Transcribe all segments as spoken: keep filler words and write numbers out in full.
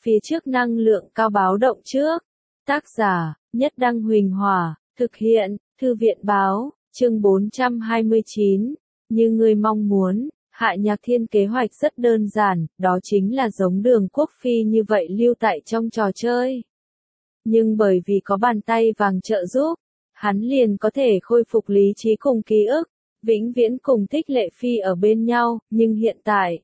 phía trước năng lượng cao báo động trước. Tác giả, Nhất Đăng Huỳnh Hỏa, thực hiện, Thư viện báo, chương bốn trăm hai mươi chín. Như ngươi mong muốn, Hạ Nhạc Thiên kế hoạch rất đơn giản, đó chính là giống Đường Quốc Phi như vậy lưu tại trong trò chơi. Nhưng bởi vì có bàn tay vàng trợ giúp, hắn liền có thể khôi phục lý trí cùng ký ức, vĩnh viễn cùng Thích Lệ Phi ở bên nhau, nhưng hiện tại,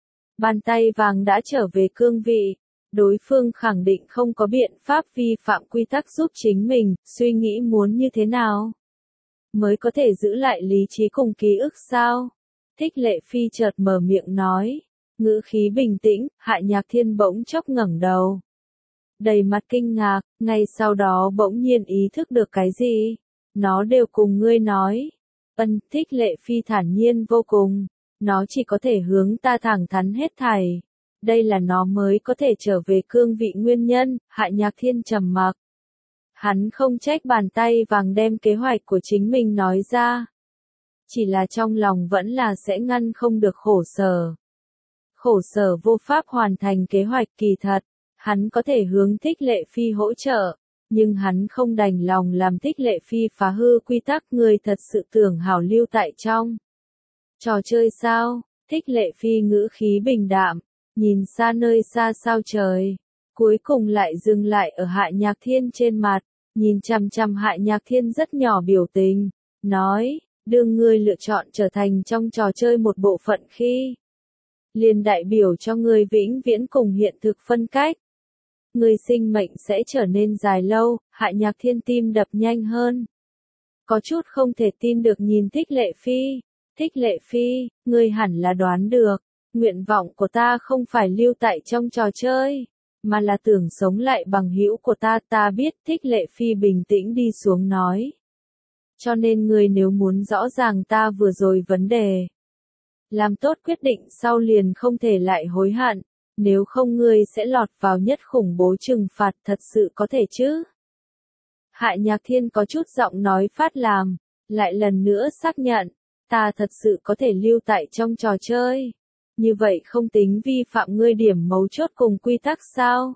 bàn tay vàng đã trở về cương vị, đối phương khẳng định không có biện pháp vi phạm quy tắc giúp chính mình, suy nghĩ muốn như thế nào mới có thể giữ lại lý trí cùng ký ức sao? Thích Lệ Phi chợt mở miệng nói, ngữ khí bình tĩnh. Hạ Nhạc Thiên bỗng chốc ngẩng đầu, đầy mặt kinh ngạc, ngay sau đó bỗng nhiên ý thức được cái gì. Nó đều cùng ngươi nói. Ân, Thích Lệ Phi thản nhiên vô cùng, nó chỉ có thể hướng ta thẳng thắn hết thảy. Đây là nó mới có thể trở về cương vị nguyên nhân. Hạ Nhạc Thiên trầm mặc. Hắn không trách bàn tay vàng đem kế hoạch của chính mình nói ra. Chỉ là trong lòng vẫn là sẽ ngăn không được khổ sở. Khổ sở vô pháp hoàn thành kế hoạch. Kỳ thật, hắn có thể hướng Thích Lệ Phi hỗ trợ, nhưng hắn không đành lòng làm Thích Lệ Phi phá hư quy tắc. Người thật sự tưởng hảo lưu tại trong trò chơi sao? Thích Lệ Phi ngữ khí bình đạm, nhìn xa nơi xa sao trời, cuối cùng lại dừng lại ở Hạ Nhạc Thiên trên mặt, nhìn chằm chằm Hạ Nhạc Thiên rất nhỏ biểu tình, nói, đương ngươi lựa chọn trở thành trong trò chơi một bộ phận khi, liền đại biểu cho ngươi vĩnh viễn cùng hiện thực phân cách. Ngươi sinh mệnh sẽ trở nên dài lâu. Hạ Nhạc Thiên tim đập nhanh hơn, có chút không thể tin được nhìn Thích Lệ Phi. Thích Lệ Phi, ngươi hẳn là đoán được, nguyện vọng của ta không phải lưu tại trong trò chơi, mà là tưởng sống lại bằng hữu của ta. Ta biết. Thích Lệ Phi bình tĩnh đi xuống nói. Cho nên ngươi nếu muốn rõ ràng ta vừa rồi vấn đề, làm tốt quyết định sau liền không thể lại hối hận, nếu không ngươi sẽ lọt vào nhất khủng bố trừng phạt. Thật sự có thể chứ? Hạ Nhạc Thiên có chút giọng nói phát làm, lại lần nữa xác nhận, ta thật sự có thể lưu tại trong trò chơi. Như vậy không tính vi phạm ngươi điểm mấu chốt cùng quy tắc sao?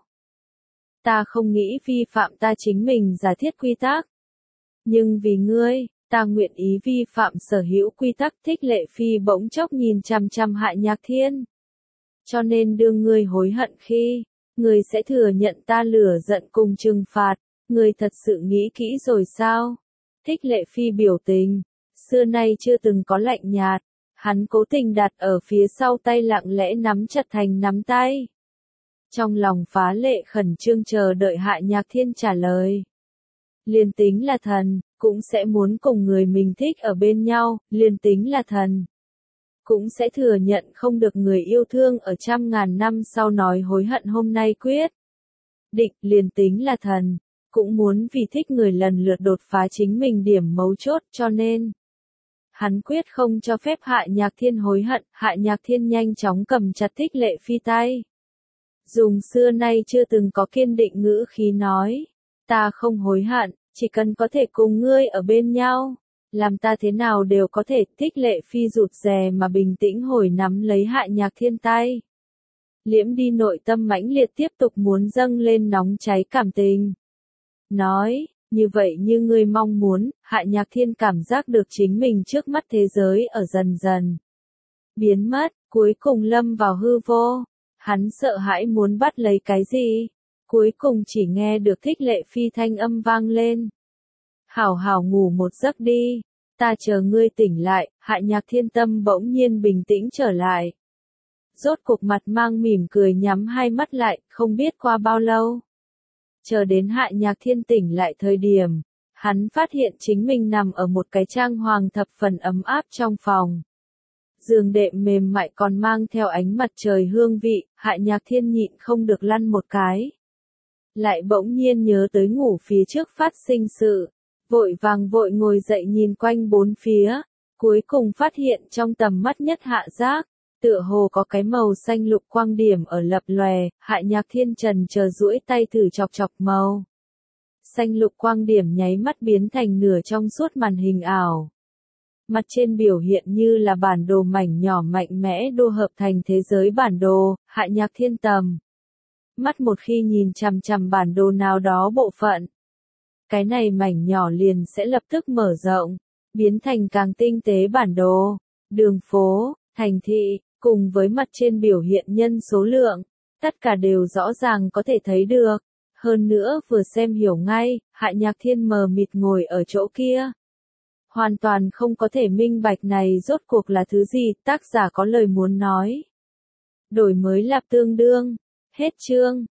Ta không nghĩ vi phạm ta chính mình giả thiết quy tắc. Nhưng vì ngươi, ta nguyện ý vi phạm sở hữu quy tắc. Thích Lệ Phi bỗng chốc nhìn chằm chằm Hạ Nhạc Thiên. Cho nên đương ngươi hối hận khi, ngươi sẽ thừa nhận ta lửa giận cùng trừng phạt. Ngươi thật sự nghĩ kỹ rồi sao? Thích Lệ Phi biểu tình, xưa nay chưa từng có lạnh nhạt. Hắn cố tình đặt ở phía sau tay lặng lẽ nắm chặt thành nắm tay. Trong lòng phá lệ khẩn trương chờ đợi Hạ Nhạc Thiên trả lời. Liên tính là thần, cũng sẽ muốn cùng người mình thích ở bên nhau. Liên tính là thần, cũng sẽ thừa nhận không được người yêu thương ở trăm ngàn năm sau nói hối hận hôm nay quyết định. Liên tính là thần, cũng muốn vì thích người lần lượt đột phá chính mình điểm mấu chốt. Cho nên, hắn quyết không cho phép Hạ Nhạc Thiên hối hận. Hạ Nhạc Thiên nhanh chóng cầm chặt Thích Lệ Phi tay, dùng xưa nay chưa từng có kiên định ngữ khí nói, ta không hối hận, chỉ cần có thể cùng ngươi ở bên nhau, làm ta thế nào đều có thể. Thích Lệ Phi rụt rè mà bình tĩnh hồi nắm lấy Hạ Nhạc Thiên tay, liễm đi nội tâm mãnh liệt tiếp tục muốn dâng lên nóng cháy cảm tình. Nói, như vậy như ngươi mong muốn. Hạ Nhạc Thiên cảm giác được chính mình trước mắt thế giới ở dần dần biến mất, cuối cùng lâm vào hư vô. Hắn sợ hãi muốn bắt lấy cái gì, cuối cùng chỉ nghe được Thích Lệ Phi thanh âm vang lên. Hảo hảo ngủ một giấc đi, ta chờ ngươi tỉnh lại. Hạ Nhạc Thiên tâm bỗng nhiên bình tĩnh trở lại. Rốt cuộc mặt mang mỉm cười nhắm hai mắt lại. Không biết qua bao lâu, chờ đến Hạ Nhạc Thiên tỉnh lại thời điểm, hắn phát hiện chính mình nằm ở một cái trang hoàng thập phần ấm áp trong phòng. Giường đệm mềm mại còn mang theo ánh mặt trời hương vị. Hạ Nhạc Thiên nhịn không được lăn một cái. Lại bỗng nhiên nhớ tới ngủ phía trước phát sinh sự. Vội vàng vội ngồi dậy nhìn quanh bốn phía. Cuối cùng phát hiện trong tầm mắt nhất hạ giác, tựa hồ có cái màu xanh lục quang điểm ở lập lòe. Hạ Nhạc Thiên trần chờ duỗi tay thử chọc chọc màu xanh lục quang điểm, nháy mắt biến thành nửa trong suốt màn hình ảo. Mặt trên biểu hiện như là bản đồ mảnh nhỏ mạnh mẽ đô hợp thành thế giới bản đồ. Hạ Nhạc Thiên tầm mắt một khi nhìn chằm chằm bản đồ nào đó bộ phận. Cái này mảnh nhỏ liền sẽ lập tức mở rộng, biến thành càng tinh tế bản đồ, đường phố, thành thị, cùng với mặt trên biểu hiện nhân số lượng, tất cả đều rõ ràng có thể thấy được. Hơn nữa vừa xem hiểu ngay, Hạ Nhạc Thiên mờ mịt ngồi ở chỗ kia. Hoàn toàn không có thể minh bạch này rốt cuộc là thứ gì, tác giả có lời muốn nói. Đổi mới lạp tương đương. Hết chương.